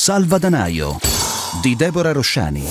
Salvadanaio di Deborah Rosciani.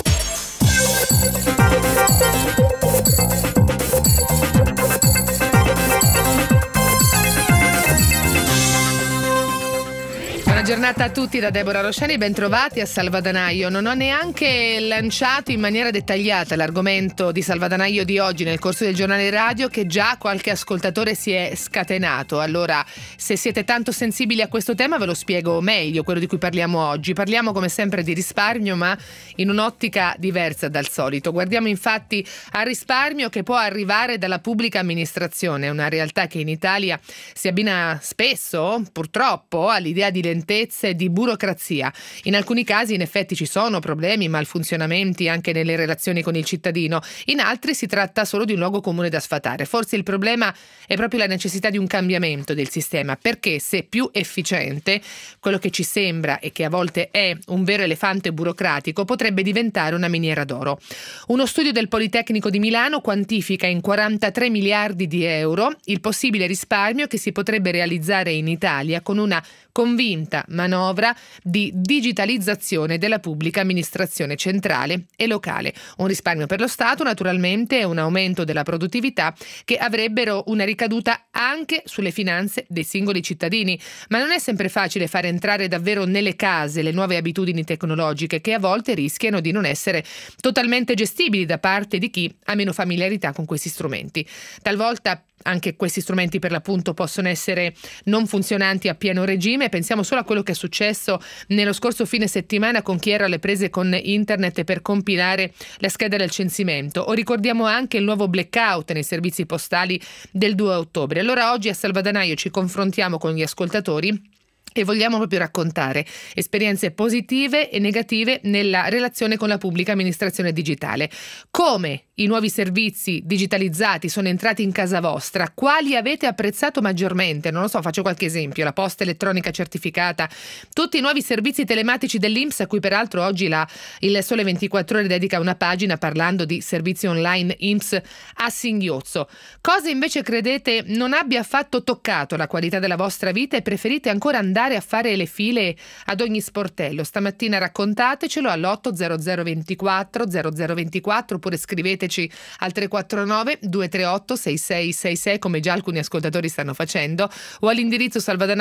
Giornata a tutti da Deborah Rosciani, bentrovati a Salvadanaio. Non ho neanche lanciato in maniera dettagliata l'argomento di Salvadanaio di oggi nel corso del giornale radio, che già qualche ascoltatore si è scatenato. Allora, se siete tanto sensibili a questo tema, ve lo spiego meglio, quello di cui parliamo oggi. Parliamo come sempre di risparmio, ma in un'ottica diversa dal solito. Guardiamo infatti al risparmio che può arrivare dalla pubblica amministrazione, una realtà che in Italia si abbina spesso, purtroppo, all'idea di lentezza e di burocrazia. In alcuni casi in effetti ci sono problemi, malfunzionamenti anche nelle relazioni con il cittadino, in altri si tratta solo di un luogo comune da sfatare. Forse il problema è proprio la necessità di un cambiamento del sistema, perché se più efficiente, quello che ci sembra e che a volte è un vero elefante burocratico potrebbe diventare una miniera d'oro. Uno studio del Politecnico di Milano quantifica in 43 miliardi di euro il possibile risparmio che si potrebbe realizzare in Italia con una convinta manovra di digitalizzazione della pubblica amministrazione centrale e locale. Un risparmio per lo Stato, naturalmente, e un aumento della produttività che avrebbero una ricaduta anche sulle finanze dei singoli cittadini. Ma non è sempre facile fare entrare davvero nelle case le nuove abitudini tecnologiche, che a volte rischiano di non essere totalmente gestibili da parte di chi ha meno familiarità con questi strumenti. Talvolta anche questi strumenti per l'appunto possono essere non funzionanti a pieno regime. Pensiamo solo a quello che è successo nello scorso fine settimana con chi era alle prese con internet per compilare la scheda del censimento, o ricordiamo anche il nuovo blackout nei servizi postali del 2 ottobre. Allora oggi a Salvadanaio ci confrontiamo con gli ascoltatori e vogliamo proprio raccontare esperienze positive e negative nella relazione con la pubblica amministrazione digitale. Come i nuovi servizi digitalizzati sono entrati in casa vostra, quali avete apprezzato maggiormente? Non lo so, faccio qualche esempio: la posta elettronica certificata, tutti i nuovi servizi telematici dell'INPS, a cui peraltro oggi il Sole 24 Ore dedica una pagina parlando di servizi online INPS a singhiozzo. Cosa invece credete non abbia affatto toccato la qualità della vostra vita e preferite ancora andare a fare le file ad ogni sportello? Stamattina raccontatecelo all'800 24 0024 oppure scriveteci al 349 238 6666, come già alcuni ascoltatori stanno facendo, o all'indirizzo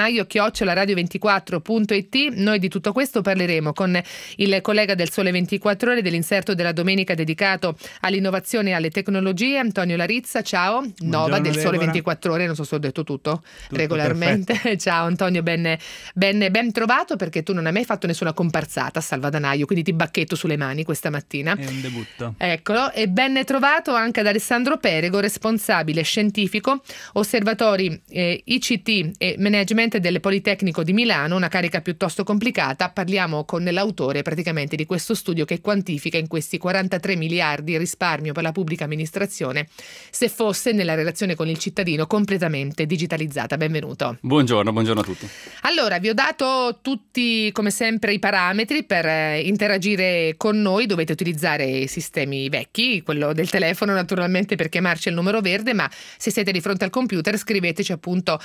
salvadanaio@radio24.it. Noi di tutto questo parleremo con il collega del Sole 24 Ore dell'inserto della domenica dedicato all'innovazione e alle tecnologie, Antonio Larizza. Ciao. Buongiorno, Nova del Sole Deborah. 24 Ore, non so se ho detto tutto regolarmente. Perfetto. Ciao Antonio, ben trovato, perché tu non hai mai fatto nessuna comparsata a Salvadanaio, quindi ti bacchetto sulle mani questa mattina. È un debutto. Eccolo, e ben trovato anche ad Alessandro Perego, responsabile scientifico, osservatori ICT e management del Politecnico di Milano, una carica piuttosto complicata. Parliamo con l'autore praticamente di questo studio che quantifica in questi 43 miliardi il risparmio per la pubblica amministrazione se fosse nella relazione con il cittadino completamente digitalizzata. Benvenuto. Buongiorno a tutti. Allora, vi ho dato tutti come sempre i parametri per interagire con noi. Dovete utilizzare i sistemi vecchi, quello del telefono naturalmente per chiamarci il numero verde, ma se siete di fronte al computer scriveteci appunto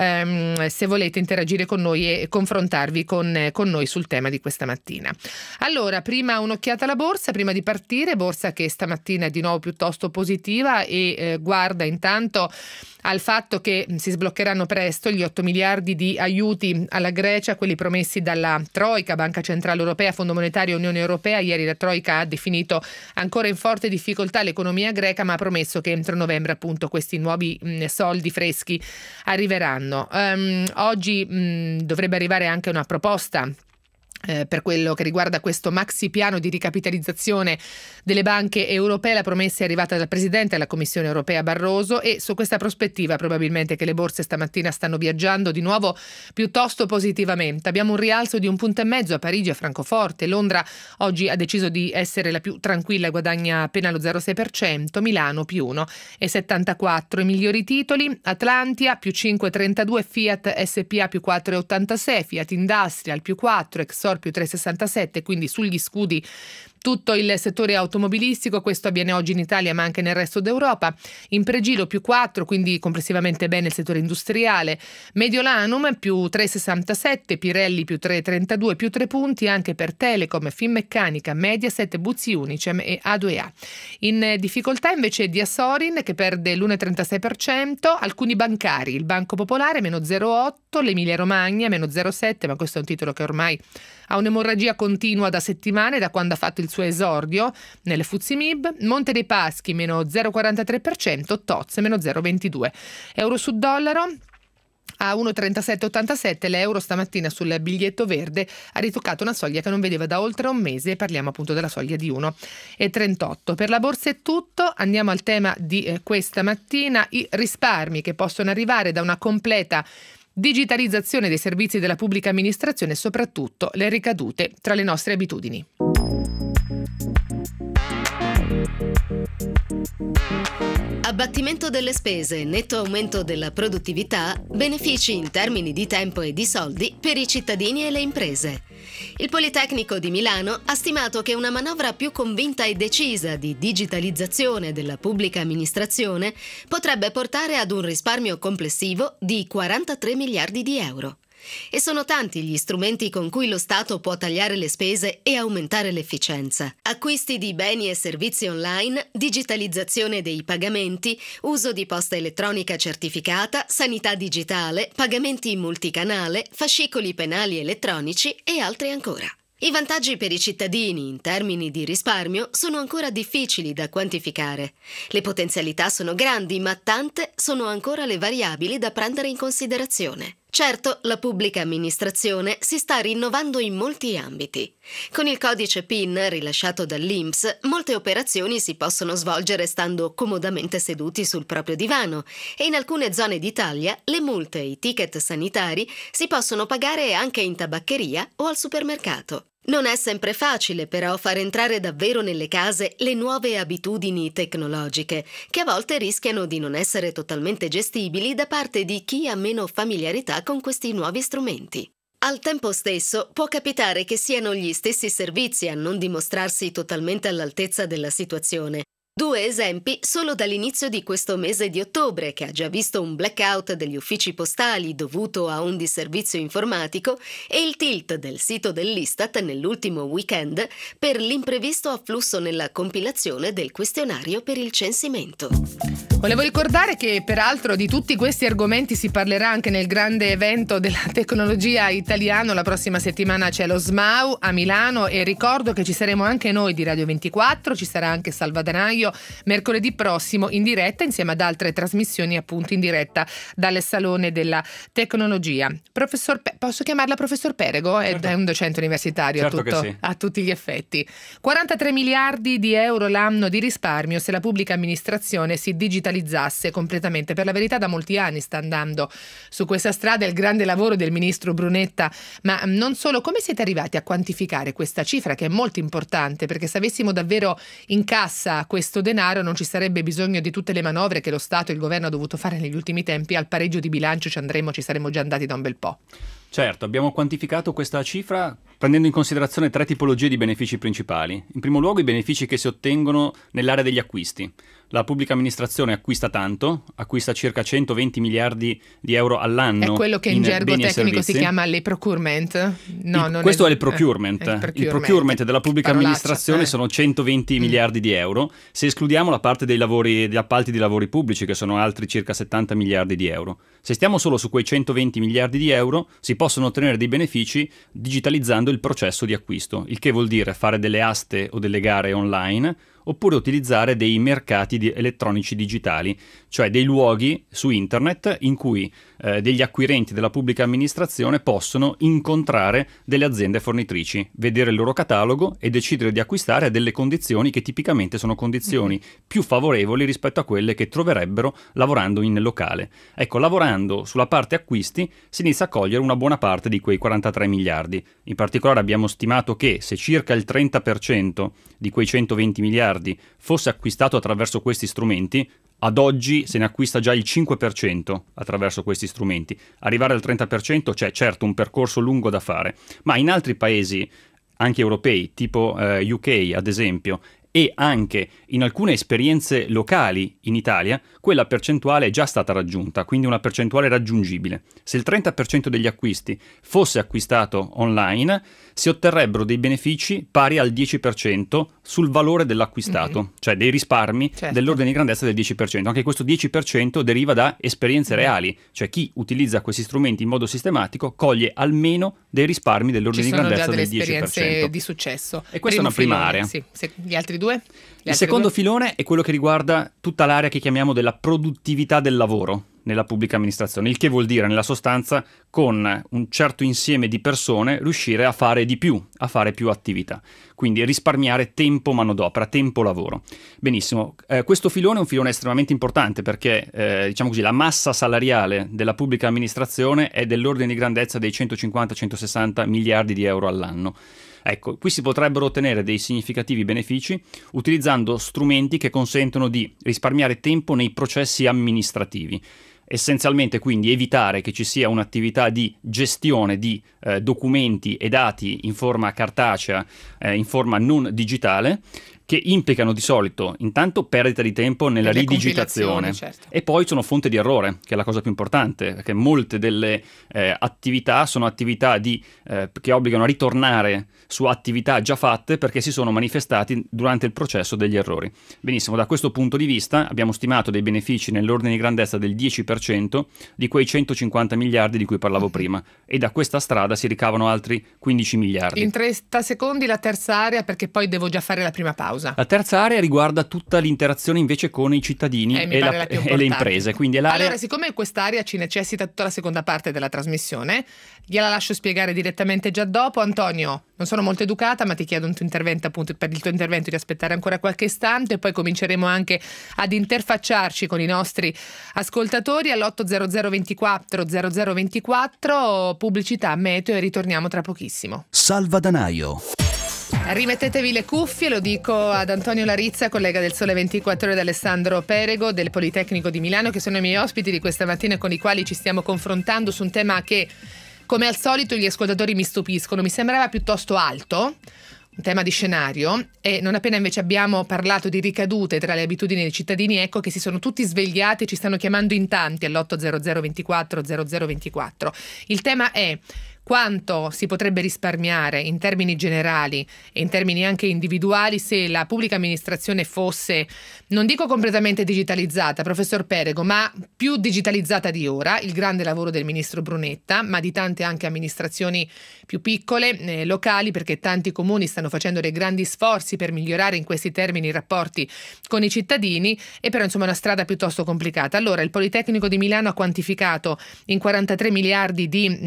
se volete interagire con noi e confrontarvi con noi sul tema di questa mattina. Allora, prima un'occhiata alla borsa, prima di partire, borsa che stamattina è di nuovo piuttosto positiva e guarda intanto al fatto che si sbloccheranno presto gli 8 miliardi di aiuti alla Grecia, quelli promessi dalla Troika, Banca Centrale Europea, Fondo Monetario e Unione Europea. Ieri la Troika ha definito ancora in forte difficoltà l'economia greca, ma ha promesso che entro novembre appunto questi nuovi soldi freschi arriveranno. Oggi dovrebbe arrivare anche una proposta per quello che riguarda questo maxi piano di ricapitalizzazione delle banche europee. La promessa è arrivata dal Presidente della Commissione Europea Barroso, e su questa prospettiva probabilmente che le borse stamattina stanno viaggiando di nuovo piuttosto positivamente. Abbiamo un rialzo di 1,5 punti a Parigi e a Francoforte. Londra oggi ha deciso di essere la più tranquilla, guadagna appena lo 0,6%, Milano più 1,74%. I migliori titoli: Atlantia più 5,32%, Fiat SPA più 4,86%, Fiat Industrial più 4%, Exor più 3,67%, quindi sugli scudi tutto il settore automobilistico, questo avviene oggi in Italia ma anche nel resto d'Europa. In pregilo più 4, quindi complessivamente bene il settore industriale. Mediolanum più 3,67, Pirelli più 3,32, più 3 punti anche per Telecom, Finmeccanica, Mediaset, Buzzi Unicem e A2A. In difficoltà invece Diasorin che perde l'1,36%, alcuni bancari, il Banco Popolare meno 0,8, l'Emilia Romagna meno 0,7, ma questo è un titolo che ormai ha un'emorragia continua da settimane, da quando ha fatto il suo esordio nelle FTSE MIB. Monte dei Paschi meno 0,43%, Toz meno 0,22. Euro su dollaro a 1,3787, l'euro stamattina sul biglietto verde ha ritoccato una soglia che non vedeva da oltre un mese, parliamo appunto della soglia di 1,38. Per la borsa è tutto, andiamo al tema di questa mattina, i risparmi che possono arrivare da una completa digitalizzazione dei servizi della pubblica amministrazione e soprattutto le ricadute tra le nostre abitudini. Abbattimento delle spese, netto aumento della produttività, benefici in termini di tempo e di soldi per i cittadini e le imprese. Il Politecnico di Milano ha stimato che una manovra più convinta e decisa di digitalizzazione della pubblica amministrazione potrebbe portare ad un risparmio complessivo di 43 miliardi di euro. E sono tanti gli strumenti con cui lo Stato può tagliare le spese e aumentare l'efficienza. Acquisti di beni e servizi online, digitalizzazione dei pagamenti, uso di posta elettronica certificata, sanità digitale, pagamenti multicanale, fascicoli penali elettronici e altri ancora. I vantaggi per i cittadini in termini di risparmio sono ancora difficili da quantificare. Le potenzialità sono grandi, ma tante sono ancora le variabili da prendere in considerazione. Certo, la pubblica amministrazione si sta rinnovando in molti ambiti. Con il codice PIN rilasciato dall'INPS, molte operazioni si possono svolgere stando comodamente seduti sul proprio divano e in alcune zone d'Italia le multe e i ticket sanitari si possono pagare anche in tabaccheria o al supermercato. Non è sempre facile però far entrare davvero nelle case le nuove abitudini tecnologiche, che a volte rischiano di non essere totalmente gestibili da parte di chi ha meno familiarità con questi nuovi strumenti. Al tempo stesso può capitare che siano gli stessi servizi a non dimostrarsi totalmente all'altezza della situazione. 2 esempi solo dall'inizio di questo mese di ottobre, che ha già visto un blackout degli uffici postali dovuto a un disservizio informatico e il tilt del sito dell'Istat nell'ultimo weekend per l'imprevisto afflusso nella compilazione del questionario per il censimento. Volevo ricordare che peraltro di tutti questi argomenti si parlerà anche nel grande evento della tecnologia italiano. La prossima settimana c'è lo SMAU a Milano e ricordo che ci saremo anche noi di Radio 24, ci sarà anche Salvadanaio mercoledì prossimo in diretta insieme ad altre trasmissioni appunto in diretta dal Salone della Tecnologia. Professor posso chiamarla professor Perego? Certo. È un docente universitario, certo, a tutti gli effetti. 43 miliardi di euro l'anno di risparmio se la pubblica amministrazione si digitalizzasse completamente. Per la verità da molti anni sta andando su questa strada il grande lavoro del ministro Brunetta, ma non solo. Come siete arrivati a quantificare questa cifra che è molto importante? Perché se avessimo davvero in cassa questo denaro non ci sarebbe bisogno di tutte le manovre che lo Stato e il governo ha dovuto fare negli ultimi tempi. Al pareggio di bilancio ci saremmo già andati da un bel po'. Certo, abbiamo quantificato questa cifra prendendo in considerazione 3 tipologie di benefici principali. In primo luogo i benefici che si ottengono nell'area degli acquisti. La pubblica amministrazione acquista tanto, acquista circa 120 miliardi di euro all'anno. È quello che in gergo tecnico si chiama le procurement? Questo è il procurement. Il procurement della pubblica amministrazione sono 120 miliardi di euro. Se escludiamo la parte degli appalti di lavori pubblici, che sono altri circa 70 miliardi di euro. Se stiamo solo su quei 120 miliardi di euro, si possono ottenere dei benefici digitalizzando il processo di acquisto, il che vuol dire fare delle aste o delle gare online, oppure utilizzare dei mercati elettronici digitali, cioè dei luoghi su internet in cui degli acquirenti della pubblica amministrazione possono incontrare delle aziende fornitrici, vedere il loro catalogo e decidere di acquistare a delle condizioni che tipicamente sono condizioni più favorevoli rispetto a quelle che troverebbero lavorando in locale. Ecco, lavorando sulla parte acquisti si inizia a cogliere una buona parte di quei 43 miliardi. In particolare abbiamo stimato che se circa il 30% di quei 120 miliardi fosse acquistato attraverso questi strumenti, ad oggi se ne acquista già il 5% attraverso questi strumenti. Arrivare al 30% c'è certo un percorso lungo da fare, ma in altri paesi anche europei, tipo UK ad esempio, e anche in alcune esperienze locali in Italia, quella percentuale è già stata raggiunta, quindi una percentuale raggiungibile. Se il 30% degli acquisti fosse acquistato online, si otterrebbero dei benefici pari al 10% sul valore dell'acquistato, cioè dei risparmi dell'ordine di grandezza del 10%. Anche questo 10% deriva da esperienze reali, cioè chi utilizza questi strumenti in modo sistematico coglie almeno dei risparmi dell'ordine di grandezza del 10%. Ci sono già delle esperienze di successo. E questa è una prima area. Sì. Gli altri due? Il secondo filone è quello che riguarda tutta l'area che chiamiamo della produttività del lavoro nella pubblica amministrazione, il che vuol dire nella sostanza con un certo insieme di persone riuscire a fare di più, a fare più attività, quindi risparmiare tempo manodopera, tempo lavoro. Benissimo, questo filone è un filone estremamente importante perché diciamo così, la massa salariale della pubblica amministrazione è dell'ordine di grandezza dei 150-160 miliardi di euro all'anno. Ecco, qui si potrebbero ottenere dei significativi benefici utilizzando strumenti che consentono di risparmiare tempo nei processi amministrativi. Essenzialmente quindi evitare che ci sia un'attività di gestione di documenti e dati in forma cartacea, in forma non digitale, che implicano di solito intanto perdita di tempo nella ridigitazione, e poi sono fonte di errore, che è la cosa più importante, perché molte delle attività sono attività che obbligano a ritornare su attività già fatte perché si sono manifestati durante il processo degli errori. Benissimo, da questo punto di vista abbiamo stimato dei benefici nell'ordine di grandezza del 10% di quei 150 miliardi di cui parlavo prima, e da questa strada si ricavano altri 15 miliardi. In 30 secondi la terza area, perché poi devo già fare la prima pausa. La terza area riguarda tutta l'interazione invece con i cittadini e le imprese. Quindi è l'area... Allora, siccome quest'area ci necessita tutta la seconda parte della trasmissione, gliela lascio spiegare direttamente già dopo. Antonio, non sono molto educata, ma ti chiedo un tuo intervento, appunto, per il tuo intervento di aspettare ancora qualche istante, e poi cominceremo anche ad interfacciarci con i nostri ascoltatori all'800 24 0024, pubblicità, meteo, e ritorniamo tra pochissimo. Salvadanaio. Rimettetevi le cuffie, lo dico ad Antonio Larizza, collega del Sole 24 Ore, ed Alessandro Perego del Politecnico di Milano, che sono i miei ospiti di questa mattina, con i quali ci stiamo confrontando su un tema che, come al solito, gli ascoltatori mi stupiscono. Mi sembrava piuttosto alto, un tema di scenario, e non appena invece abbiamo parlato di ricadute tra le abitudini dei cittadini, ecco che si sono tutti svegliati e ci stanno chiamando in tanti all'800 24 0024. Il tema è: quanto si potrebbe risparmiare in termini generali e in termini anche individuali se la pubblica amministrazione fosse, non dico completamente digitalizzata, professor Perego, ma più digitalizzata di ora. Il grande lavoro del ministro Brunetta, ma di tante anche amministrazioni più piccole, locali, perché tanti comuni stanno facendo dei grandi sforzi per migliorare in questi termini i rapporti con i cittadini, e però insomma è una strada piuttosto complicata. Allora, il Politecnico di Milano ha quantificato in 43 miliardi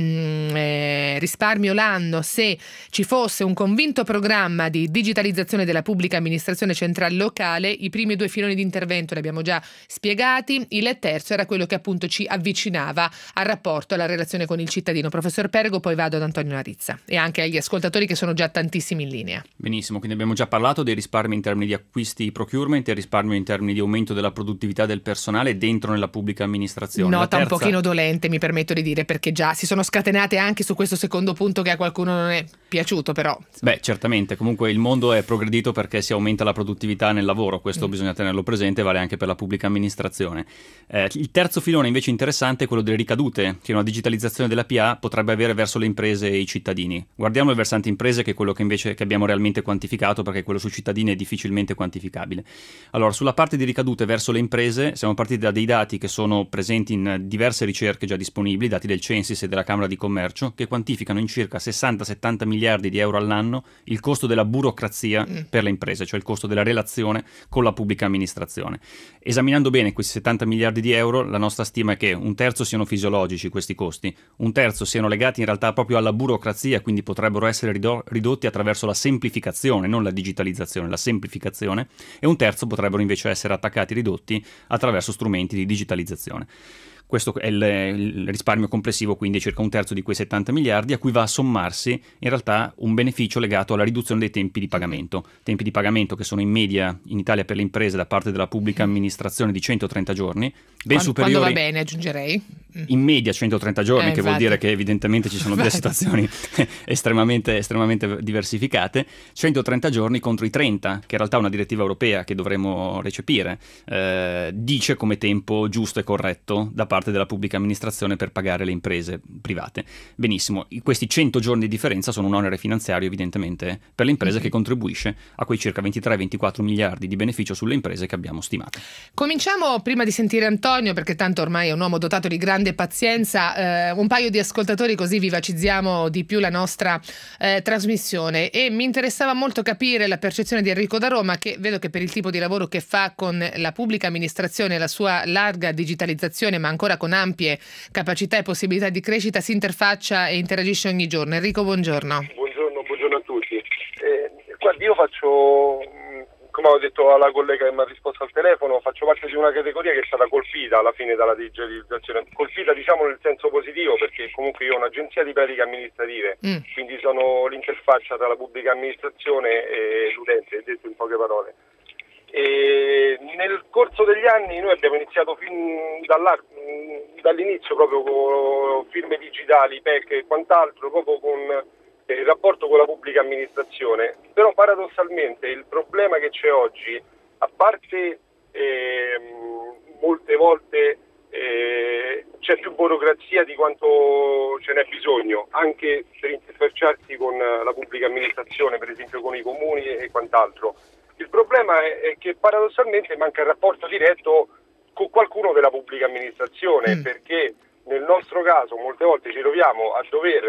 di risparmio l'anno se ci fosse un convinto programma di digitalizzazione della pubblica amministrazione centrale locale. I primi due filoni di intervento li abbiamo già spiegati, il terzo era quello che appunto ci avvicinava al rapporto, alla relazione con il cittadino. Professor Perego, poi vado ad Antonio Larizza e anche agli ascoltatori, che sono già tantissimi in linea. Benissimo, quindi abbiamo già parlato dei risparmi in termini di acquisti procurement e risparmio in termini di aumento della produttività del personale dentro nella pubblica amministrazione. Nota un pochino dolente, mi permetto di dire, perché già si sono scatenate anche su questo secondo punto che a qualcuno non è piaciuto, però. Beh, certamente, comunque il mondo è progredito perché si aumenta la produttività nel lavoro, questo bisogna tenerlo presente, vale anche per la pubblica amministrazione. Il terzo filone invece interessante è quello delle ricadute che una digitalizzazione della PA potrebbe avere verso le imprese e i cittadini. Guardiamo il versante imprese, che è quello che invece che abbiamo realmente quantificato, perché quello sui cittadini è difficilmente quantificabile. Allora, sulla parte di ricadute verso le imprese siamo partiti da dei dati che sono presenti in diverse ricerche già disponibili, dati del Censis e della Camera di Commercio, che quantificano in circa 60-70 miliardi di euro all'anno il costo della burocrazia per le imprese, cioè il costo della relazione con la pubblica amministrazione. Esaminando bene questi 70 miliardi di euro, la nostra stima è che un terzo siano fisiologici questi costi, un terzo siano legati in realtà proprio alla burocrazia, quindi potrebbero essere ridotti attraverso la semplificazione, non la digitalizzazione, la semplificazione, e un terzo potrebbero invece essere attaccati, ridotti attraverso strumenti di digitalizzazione. Questo è il risparmio complessivo, quindi circa un terzo di quei 70 miliardi, a cui va a sommarsi in realtà un beneficio legato alla riduzione dei tempi di pagamento. Tempi di pagamento che sono in media in Italia per le imprese da parte della pubblica amministrazione di 130 giorni, ben superiori. Quando va bene, aggiungerei. In media 130 giorni, che infatti. vuol dire che evidentemente ci sono delle situazioni estremamente diversificate. 130 giorni contro i 30, che in realtà una direttiva europea che dovremo recepire dice come tempo giusto e corretto da parte della pubblica amministrazione per pagare le imprese private. Benissimo, questi 100 giorni di differenza sono un onere finanziario evidentemente per le imprese che contribuisce a quei circa 23-24 miliardi di beneficio sulle imprese che abbiamo stimato. Cominciamo prima di sentire Antonio, perché tanto ormai è un uomo dotato di grande pazienza, un paio di ascoltatori, così vivacizziamo di più la nostra trasmissione, e mi interessava molto capire la percezione di Enrico da Roma, che vedo che per il tipo di lavoro che fa con la pubblica amministrazione, la sua larga digitalizzazione ma ancora con ampie capacità e possibilità di crescita, si interfaccia e interagisce ogni giorno. Enrico, buongiorno. Buongiorno a tutti. Guardi, io faccio, come ho detto alla collega che mi ha risposto al telefono, faccio parte di una categoria che è stata colpita alla fine dalla digitalizzazione, colpita diciamo nel senso positivo, perché comunque io ho un'agenzia di pratiche amministrative, quindi sono l'interfaccia tra la pubblica amministrazione e l'utente, detto in poche parole. E nel corso degli anni noi abbiamo iniziato fin dall'inizio proprio con firme digitali, PEC e quant'altro, proprio con il rapporto con la pubblica amministrazione. Però paradossalmente il problema che c'è oggi, a parte molte volte c'è più burocrazia di quanto ce n'è bisogno, anche per interfacciarsi con la pubblica amministrazione, per esempio con i comuni e quant'altro. Il problema è che paradossalmente manca il rapporto diretto con qualcuno della pubblica amministrazione, perché nel nostro caso molte volte ci troviamo a dover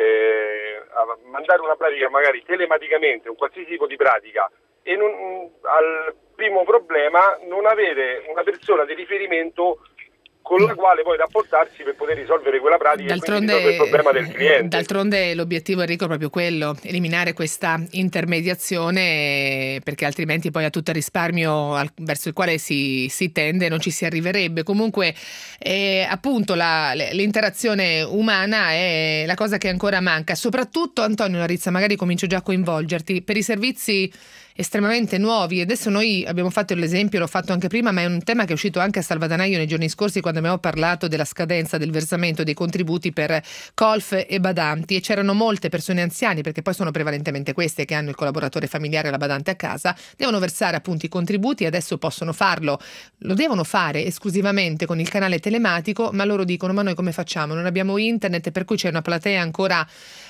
a mandare una pratica magari telematicamente, un qualsiasi tipo di pratica, e al primo problema non avere una persona di riferimento con la quale poi rapportarsi per poter risolvere quella pratica e quindi risolvere il problema del cliente. D'altronde l'obiettivo, Enrico, è proprio quello, eliminare questa intermediazione, perché altrimenti poi a tutto il risparmio verso il quale si tende non ci si arriverebbe. Comunque appunto l'interazione umana è la cosa che ancora manca, soprattutto, Antonio Larizza, magari comincio già a coinvolgerti, per i servizi estremamente nuovi. Adesso noi abbiamo fatto l'esempio, l'ho fatto anche prima, ma è un tema che è uscito anche a Salvadanaio nei giorni scorsi, quando abbiamo parlato della scadenza del versamento dei contributi per colf e badanti, e c'erano molte persone anziane, perché poi sono prevalentemente queste che hanno il collaboratore familiare e la badante a casa, devono versare appunto i contributi, adesso possono farlo, lo devono fare esclusivamente con il canale telematico, ma loro dicono: ma noi come facciamo? Non abbiamo internet, per cui c'è una platea ancora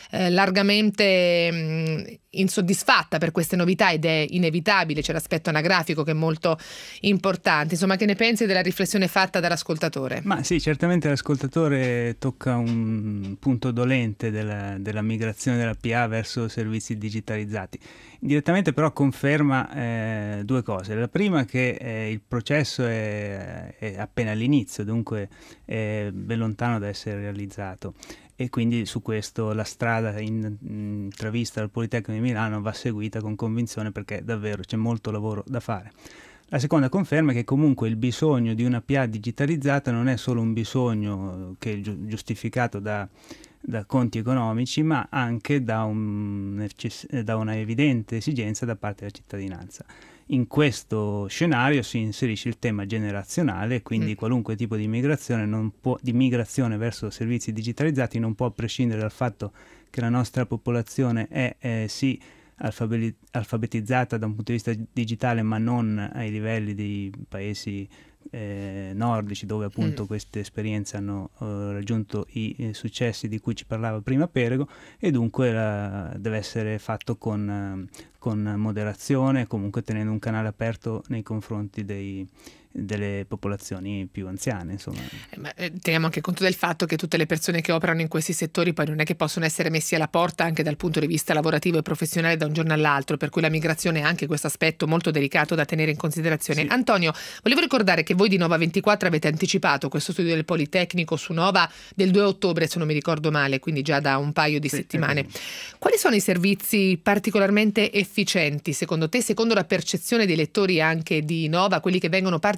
largamente insoddisfatta per queste novità, ed è inevitabile, c'è l'aspetto anagrafico che è molto importante. Insomma, che ne pensi della riflessione fatta dall'ascoltatore? Ma sì, certamente l'ascoltatore tocca un punto dolente della migrazione della PA verso servizi digitalizzati. Direttamente però conferma due cose. La prima, che il processo è appena all'inizio, dunque è ben lontano da essere realizzato, e quindi su questo la strada intravista dal Politecnico di Milano va seguita con convinzione, perché davvero c'è molto lavoro da fare. La seconda conferma è che comunque il bisogno di una PA digitalizzata non è solo un bisogno che è giustificato da conti economici, ma anche da una evidente esigenza da parte della cittadinanza. In questo scenario si inserisce il tema generazionale, quindi qualunque tipo di migrazione verso servizi digitalizzati non può prescindere dal fatto che la nostra popolazione è sì alfabetizzata da un punto di vista digitale, ma non ai livelli dei paesi nordici, dove appunto queste esperienze hanno raggiunto i successi di cui ci parlava prima Perego, e dunque deve essere fatto con moderazione, comunque tenendo un canale aperto nei confronti delle popolazioni più anziane, insomma. Ma teniamo anche conto del fatto che tutte le persone che operano in questi settori poi non è che possono essere messi alla porta anche dal punto di vista lavorativo e professionale da un giorno all'altro, per cui la migrazione ha anche questo aspetto molto delicato da tenere in considerazione. Sì. Antonio, volevo ricordare che voi di Nova 24 avete anticipato questo studio del Politecnico su Nova del 2 ottobre, se non mi ricordo male, quindi già da un paio di settimane. Quali sono i servizi particolarmente efficienti secondo te, secondo la percezione dei lettori anche di Nova, quelli che vengono particolarmente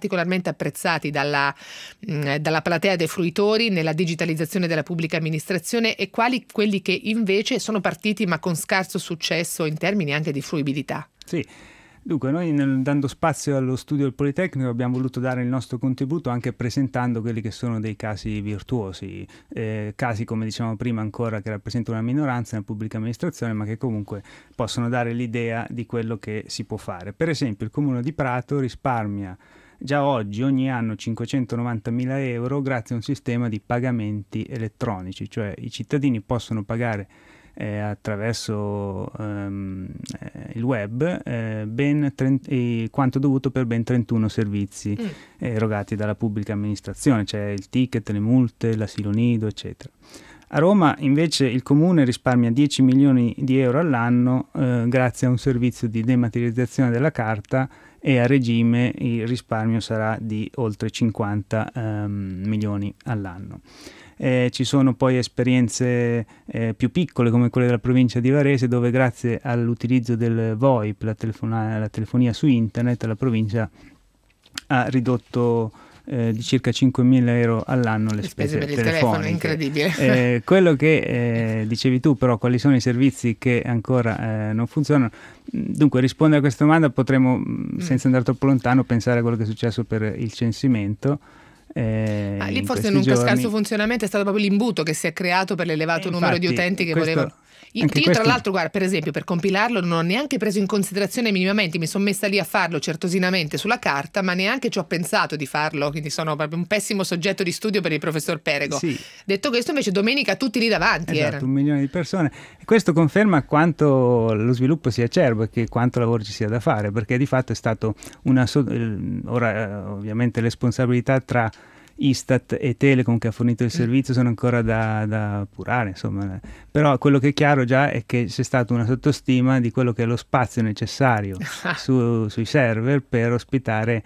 particolarmente apprezzati dalla platea dei fruitori nella digitalizzazione della pubblica amministrazione e quali quelli che invece sono partiti ma con scarso successo in termini anche di fruibilità? Sì. Dunque, noi dando spazio allo studio del Politecnico abbiamo voluto dare il nostro contributo anche presentando quelli che sono dei casi virtuosi, casi come dicevamo prima ancora che rappresentano una minoranza nella pubblica amministrazione ma che comunque possono dare l'idea di quello che si può fare. Per esempio il Comune di Prato risparmia già oggi ogni anno 590.000 euro grazie a un sistema di pagamenti elettronici, cioè i cittadini possono pagare attraverso il web quanto dovuto per ben 31 servizi erogati dalla pubblica amministrazione, cioè il ticket, le multe, l'asilo nido, eccetera. A Roma invece il comune risparmia 10 milioni di euro all'anno grazie a un servizio di dematerializzazione della carta e a regime il risparmio sarà di oltre 50 milioni all'anno. Ci sono poi esperienze più piccole come quelle della provincia di Varese dove grazie all'utilizzo del VoIP, la telefonia su internet, la provincia ha ridotto di circa 5.000 euro all'anno le spese per il telefoniche. telefono, incredibile. Quello che dicevi tu però, quali sono i servizi che ancora non funzionano? Dunque, rispondere a questa domanda potremmo, senza andare troppo lontano, pensare a quello che è successo per il censimento. Lì forse in un scarso funzionamento è stato proprio l'imbuto che si è creato per l'elevato numero di utenti che volevano. Io tra l'altro, guarda, per esempio, per compilarlo non ho neanche preso in considerazione minimamente, mi sono messa lì a farlo certosinamente sulla carta, ma neanche ci ho pensato di farlo, quindi sono proprio un pessimo soggetto di studio per il professor Perego. Sì. Detto questo, invece domenica tutti lì davanti erano. 1 milione di persone, e questo conferma quanto lo sviluppo sia acerbo e che quanto lavoro ci sia da fare, perché di fatto è stato ora ovviamente responsabilità tra Istat e Telecom che ha fornito il servizio sono ancora da appurare, insomma. Però quello che è chiaro già è che c'è stata una sottostima di quello che è lo spazio necessario sui server per ospitare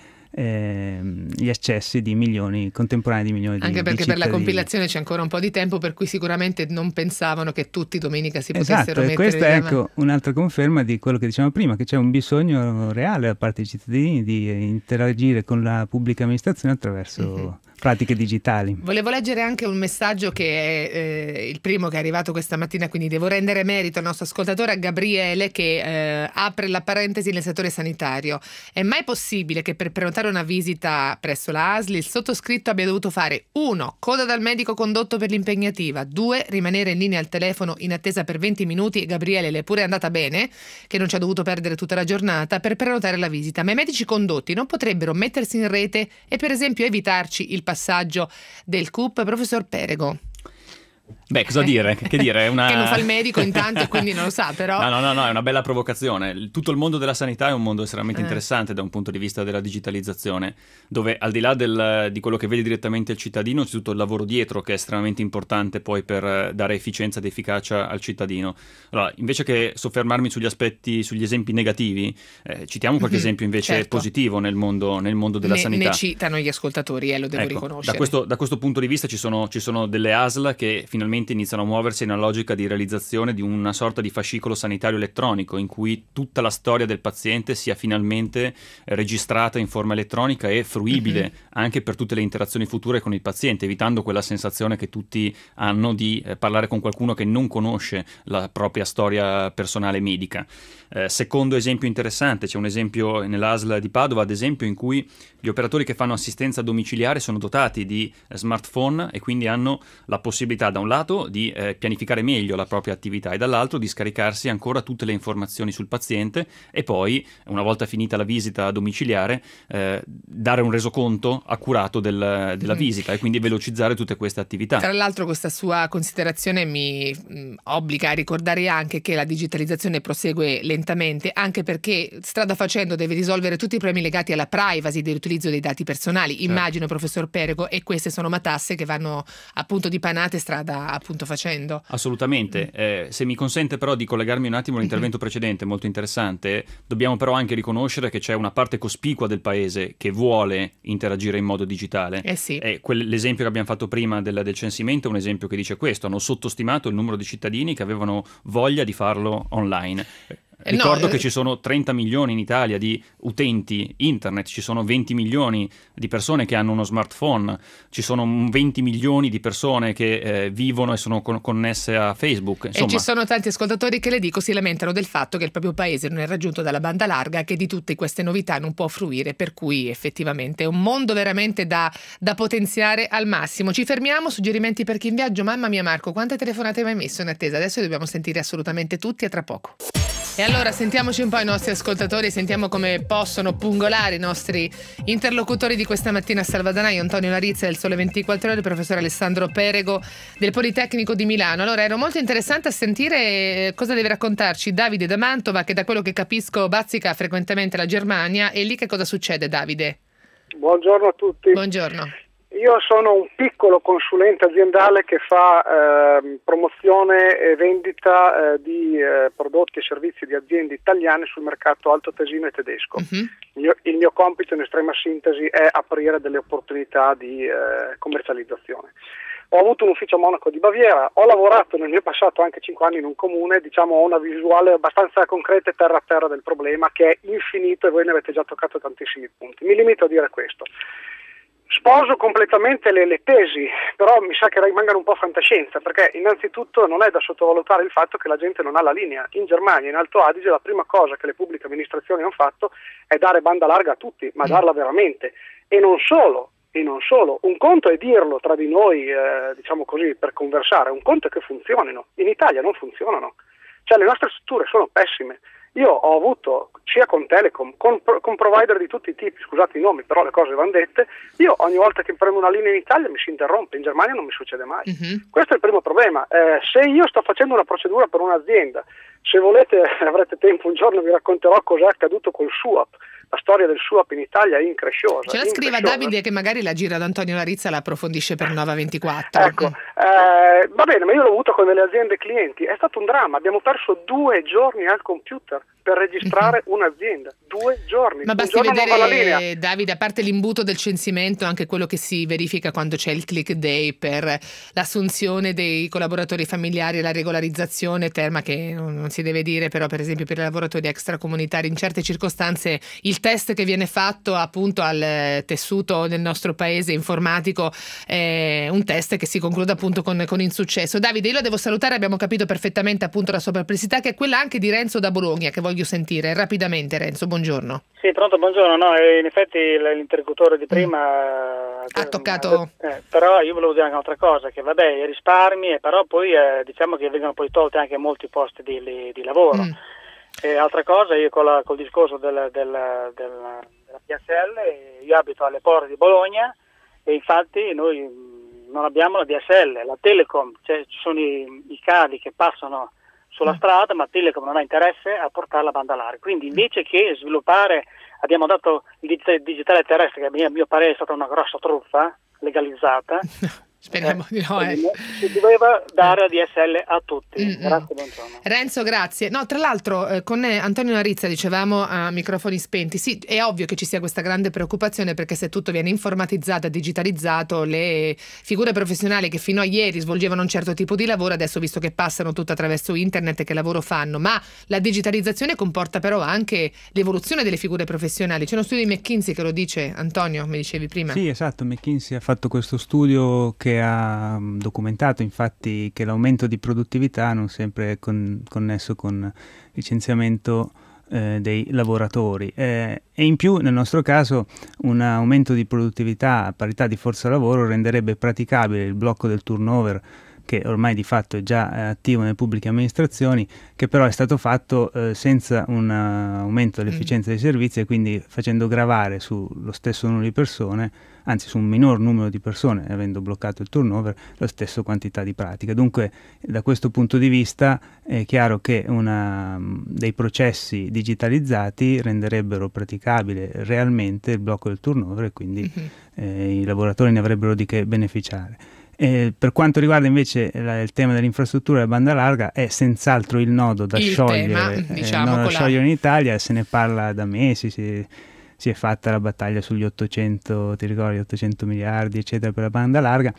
gli accessi di milioni contemporanei di milioni anche di perché cittadini. Per la compilazione c'è ancora un po' di tempo, per cui sicuramente non pensavano che tutti domenica si potessero esatto, mettere. E questa è ecco un'altra conferma di quello che dicevamo prima, che c'è un bisogno reale da parte dei cittadini di interagire con la pubblica amministrazione attraverso pratiche digitali. Volevo leggere anche un messaggio che è il primo che è arrivato questa mattina, quindi devo rendere merito al nostro ascoltatore Gabriele che apre la parentesi nel settore sanitario. È mai possibile che per prenotare una visita presso la ASL il sottoscritto abbia dovuto fare 1. Coda dal medico condotto per l'impegnativa, 2. Rimanere in linea al telefono in attesa per 20 minuti, Gabriele le è pure andata bene, che non ci ha dovuto perdere tutta la giornata per prenotare la visita, ma i medici condotti non potrebbero mettersi in rete e per esempio evitarci il passaggio del CUP, professor Perego? Beh, cosa dire? Che dire? È una... che non fa il medico intanto e quindi non lo sa, però... No, è una bella provocazione. Tutto il mondo della sanità è un mondo estremamente interessante da un punto di vista della digitalizzazione, dove al di là di quello che vede direttamente il cittadino, c'è tutto il lavoro dietro che è estremamente importante poi per dare efficienza ed efficacia al cittadino. Allora, invece che soffermarmi sugli esempi negativi, citiamo qualche esempio invece positivo nel mondo della sanità. Ne citano gli ascoltatori, lo devo riconoscere. Da questo punto di vista ci sono delle ASL che finalmente iniziano a muoversi in una logica di realizzazione di una sorta di fascicolo sanitario elettronico in cui tutta la storia del paziente sia finalmente registrata in forma elettronica e fruibile anche per tutte le interazioni future con il paziente, evitando quella sensazione che tutti hanno di parlare con qualcuno che non conosce la propria storia personale medica. Secondo esempio interessante, c'è un esempio nell'ASL di Padova, ad esempio, in cui gli operatori che fanno assistenza domiciliare sono dotati di smartphone e quindi hanno la possibilità da un lato di pianificare meglio la propria attività e dall'altro di scaricarsi ancora tutte le informazioni sul paziente e poi, una volta finita la visita domiciliare, dare un resoconto accurato della visita e quindi velocizzare tutte queste attività. Tra l'altro questa sua considerazione mi obbliga a ricordare anche che la digitalizzazione prosegue lentamente, anche perché strada facendo deve risolvere tutti i problemi legati alla privacy dell'utilizzo dei dati personali, immagino, professor Perego, e queste sono matasse che vanno appunto dipanate strada appunto facendo. Assolutamente. Se mi consente però di collegarmi un attimo all'intervento precedente, molto interessante, dobbiamo però anche riconoscere che c'è una parte cospicua del paese che vuole interagire in modo digitale. Sì. L'esempio che abbiamo fatto prima del censimento è un esempio che dice questo: hanno sottostimato il numero di cittadini che avevano voglia di farlo online. Ricordo che ci sono 30 milioni in Italia di utenti internet, ci sono 20 milioni di persone che hanno uno smartphone, ci sono 20 milioni di persone che vivono e sono connesse a Facebook. Insomma. E ci sono tanti ascoltatori che, le dico, si lamentano del fatto che il proprio paese non è raggiunto dalla banda larga, che di tutte queste novità non può fruire, per cui effettivamente è un mondo veramente da potenziare al massimo. Ci fermiamo, suggerimenti per chi in viaggio. Mamma mia Marco, quante telefonate hai mai messo in attesa? Adesso dobbiamo sentire assolutamente tutti, a tra poco. E allora sentiamoci un po' i nostri ascoltatori, sentiamo come possono pungolare i nostri interlocutori di questa mattina a Salvadanaio, Antonio Larizza del Sole 24 Ore, il professor Alessandro Perego del Politecnico di Milano. Allora, ero molto interessante a sentire cosa deve raccontarci Davide da Mantova, che da quello che capisco bazzica frequentemente la Germania. E lì che cosa succede, Davide? Buongiorno a tutti. Buongiorno. Io sono un piccolo consulente aziendale che fa promozione e vendita di prodotti e servizi di aziende italiane sul mercato altoatesino e tedesco. Il mio compito, in estrema sintesi, è aprire delle opportunità di commercializzazione. Ho avuto un ufficio a Monaco di Baviera, ho lavorato nel mio passato anche 5 anni in un comune, diciamo ho una visuale abbastanza concreta e terra a terra del problema, che è infinito e voi ne avete già toccato tantissimi punti. Mi limito a dire questo. Sposo completamente le tesi, però mi sa che rimangano un po' fantascienza, perché innanzitutto non è da sottovalutare il fatto che la gente non ha la linea. In Germania, in Alto Adige, la prima cosa che le pubbliche amministrazioni hanno fatto è dare banda larga a tutti, ma darla veramente. E non solo. Un conto è dirlo tra di noi, diciamo così, per conversare, un conto è che funzionino. In Italia non funzionano. Cioè le nostre strutture sono pessime. Io ho avuto, sia con Telecom, con provider di tutti i tipi, scusate i nomi, però le cose vanno dette, io ogni volta che prendo una linea in Italia mi si interrompe, in Germania non mi succede mai. Questo è il primo problema. Se io sto facendo una procedura per un'azienda, se volete avrete tempo un giorno vi racconterò cosa è accaduto col SUAP. La storia del SUAP in Italia è incresciosa. Ce la scriva Davide, che magari la gira ad Antonio Larizza, la approfondisce per Nova 24. Ecco, va bene, ma io l'ho avuto con delle aziende clienti, è stato un dramma, abbiamo perso 2 giorni al computer per registrare un'azienda, 2 giorni. Ma basti vedere, Davide, a parte l'imbuto del censimento, anche quello che si verifica quando c'è il click day per l'assunzione dei collaboratori familiari e la regolarizzazione, tema che non si deve dire, però per esempio per i lavoratori extracomunitari in certe circostanze il test che viene fatto appunto al tessuto del nostro paese informatico è un test che si conclude appunto con insuccesso. Davide, io lo devo salutare, abbiamo capito perfettamente appunto la sua perplessità, che è quella anche di Renzo da Bologna, che voglio sentire rapidamente. Renzo, buongiorno. Sì, pronto, buongiorno. No, in effetti l'interlocutore di prima ha toccato. Però io volevo dire anche un'altra cosa, che vabbè, i risparmi, però poi diciamo che vengono poi tolti anche molti posti di lavoro. E altra cosa, io col discorso della DSL, io abito alle porte di Bologna e infatti noi non abbiamo la DSL, la Telecom, cioè ci sono i cavi che passano sulla strada, ma Telecom non ha interesse a portare la banda larga. Quindi invece che sviluppare, abbiamo dato il digitale terrestre, che a mio parere è stata una grossa truffa legalizzata. Speriamo di no. Si doveva dare la DSL a tutti. Grazie, buongiorno. Renzo, grazie. No, tra l'altro con Antonio Larizza dicevamo a microfoni spenti, sì, è ovvio che ci sia questa grande preoccupazione, perché se tutto viene informatizzato e digitalizzato, le figure professionali che fino a ieri svolgevano un certo tipo di lavoro, adesso visto che passano tutto attraverso internet, che lavoro fanno? Ma la digitalizzazione comporta però anche l'evoluzione delle figure professionali. C'è uno studio di McKinsey che lo dice, Antonio, mi dicevi prima. Sì, esatto, McKinsey ha fatto questo studio che ha documentato infatti che l'aumento di produttività non sempre è connesso con licenziamento dei lavoratori e in più nel nostro caso un aumento di produttività a parità di forza lavoro renderebbe praticabile il blocco del turnover, che ormai di fatto è già attivo nelle pubbliche amministrazioni, che però è stato fatto senza un aumento dell'efficienza dei servizi e quindi facendo gravare sullo stesso numero di persone, anzi su un minor numero di persone, avendo bloccato il turnover, la stessa quantità di pratica. Dunque da questo punto di vista è chiaro che dei processi digitalizzati renderebbero praticabile realmente il blocco del turnover e quindi i lavoratori ne avrebbero di che beneficiare. Per quanto riguarda invece il tema dell'infrastruttura della banda larga, è senz'altro il nodo da sciogliere, sciogliere in Italia. Se ne parla da mesi, si è fatta la battaglia sugli 800, ti ricordi, 800 miliardi eccetera per la banda larga,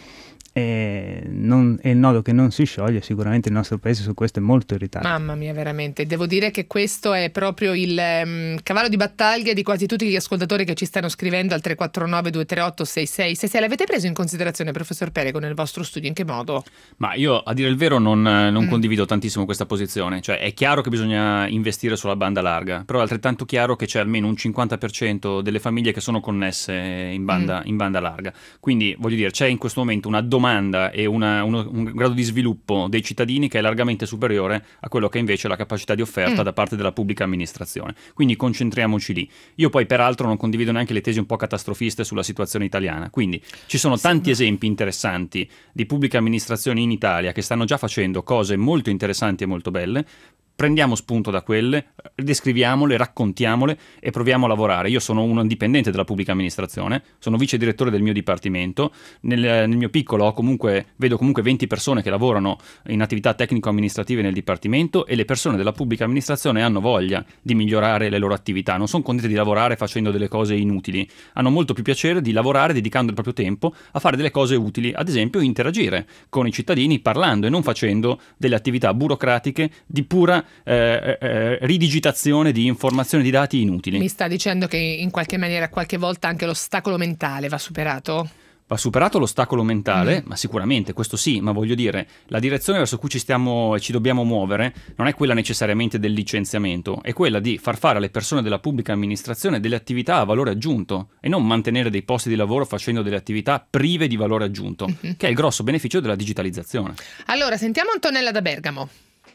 e il nodo che non si scioglie. Sicuramente il nostro paese su questo è molto irritato. Mamma mia, veramente, devo dire che questo è proprio il cavallo di battaglia di quasi tutti gli ascoltatori che ci stanno scrivendo al 349 238 6666. L'avete preso in considerazione, professor Perego, nel vostro studio? In che modo? Ma io, a dire il vero, non condivido tantissimo questa posizione. Cioè, è chiaro che bisogna investire sulla banda larga, però è altrettanto chiaro che c'è almeno un 50% delle famiglie che sono connesse in banda larga. Quindi, voglio dire, c'è in questo momento una domanda e un grado di sviluppo dei cittadini che è largamente superiore a quello che è invece la capacità di offerta da parte della pubblica amministrazione. Quindi concentriamoci lì. Io poi peraltro non condivido neanche le tesi un po' catastrofiste sulla situazione italiana. Quindi ci sono tanti esempi interessanti di pubbliche amministrazioni in Italia che stanno già facendo cose molto interessanti e molto belle. Prendiamo spunto da quelle, descriviamole, raccontiamole e proviamo a lavorare. Io sono un dipendente della pubblica amministrazione, sono vice direttore del mio dipartimento, nel mio piccolo vedo comunque 20 persone che lavorano in attività tecnico-amministrative nel dipartimento, e le persone della pubblica amministrazione hanno voglia di migliorare le loro attività, non sono contente di lavorare facendo delle cose inutili, hanno molto più piacere di lavorare dedicando il proprio tempo a fare delle cose utili, ad esempio interagire con i cittadini parlando e non facendo delle attività burocratiche di pura ridigitazione di informazioni, di dati inutili. Mi sta dicendo che in qualche maniera qualche volta anche l'ostacolo mentale va superato? Va superato l'ostacolo mentale, ma sicuramente, questo sì, ma voglio dire, la direzione verso cui ci dobbiamo muovere non è quella necessariamente del licenziamento, è quella di far fare alle persone della pubblica amministrazione delle attività a valore aggiunto e non mantenere dei posti di lavoro facendo delle attività prive di valore aggiunto, che è il grosso beneficio della digitalizzazione. Allora, sentiamo Antonella da Bergamo.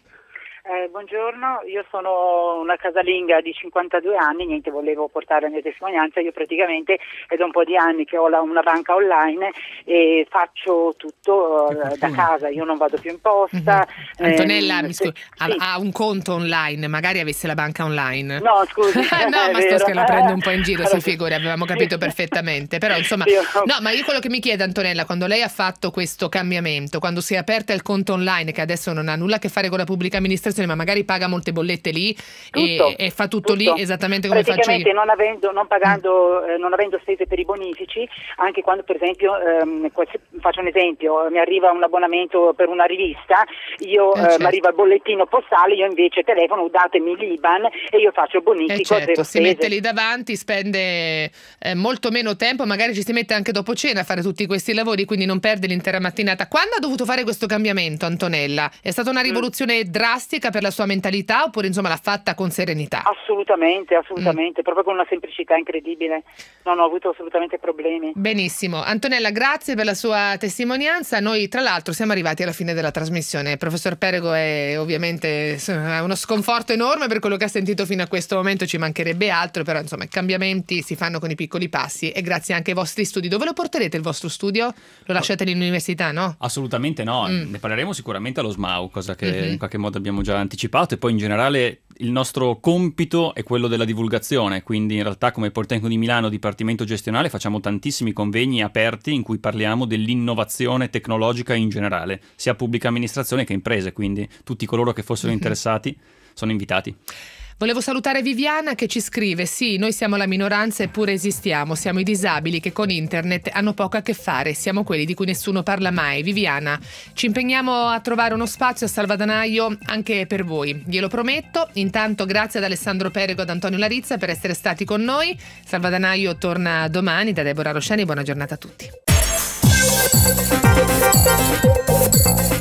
Buongiorno, io sono una casalinga di 52 anni, niente, volevo portare la mia testimonianza. Io praticamente è da un po' di anni che ho una banca online e faccio tutto da casa, io non vado più in posta. Antonella, mi scusi, ha un conto online, magari avesse la banca online. No, scusi. No, ma la prendo un po' in giro, si figuri, avevamo capito perfettamente, però insomma, no, ma io quello che mi chiede Antonella, quando lei ha fatto questo cambiamento, quando si è aperta il conto online, che adesso non ha nulla a che fare con la pubblica amministrazione, ma magari paga molte bollette lì e fa tutto lì esattamente come faccio io. Praticamente non avendo spese per i bonifici, anche quando per esempio, faccio un esempio, mi arriva un abbonamento per una rivista, mi arriva il bollettino postale, io invece telefono, datemi l'IBAN e io faccio bonifico. Certo, si mette lì davanti, spende molto meno tempo, magari ci si mette anche dopo cena a fare tutti questi lavori, quindi non perde l'intera mattinata. Quando ha dovuto fare questo cambiamento, Antonella? È stata una rivoluzione drastica per la sua mentalità oppure insomma l'ha fatta con serenità? Assolutamente, proprio con una semplicità incredibile, non ho avuto assolutamente problemi. Benissimo, Antonella, grazie per la sua testimonianza. Noi tra l'altro siamo arrivati alla fine della trasmissione. Il professor Perego è ovviamente uno sconforto enorme per quello che ha sentito fino a questo momento, ci mancherebbe altro, però insomma i cambiamenti si fanno con i piccoli passi e grazie anche ai vostri studi. Dove lo porterete il vostro studio? Lo lasciate all'università, no? Assolutamente no, ne parleremo sicuramente allo SMAU, cosa che in qualche modo abbiamo già anticipato, e poi in generale il nostro compito è quello della divulgazione, quindi in realtà come Politecnico di Milano Dipartimento Gestionale facciamo tantissimi convegni aperti in cui parliamo dell'innovazione tecnologica in generale, sia pubblica amministrazione che imprese, quindi tutti coloro che fossero interessati sono invitati. Volevo salutare Viviana che ci scrive: sì, noi siamo la minoranza eppure esistiamo, siamo i disabili che con internet hanno poco a che fare, siamo quelli di cui nessuno parla mai. Viviana, ci impegniamo a trovare uno spazio a Salvadanaio anche per voi, glielo prometto. Intanto grazie ad Alessandro Perego e ad Antonio Larizza per essere stati con noi. Salvadanaio torna domani. Da Deborah Rosciani, buona giornata a tutti.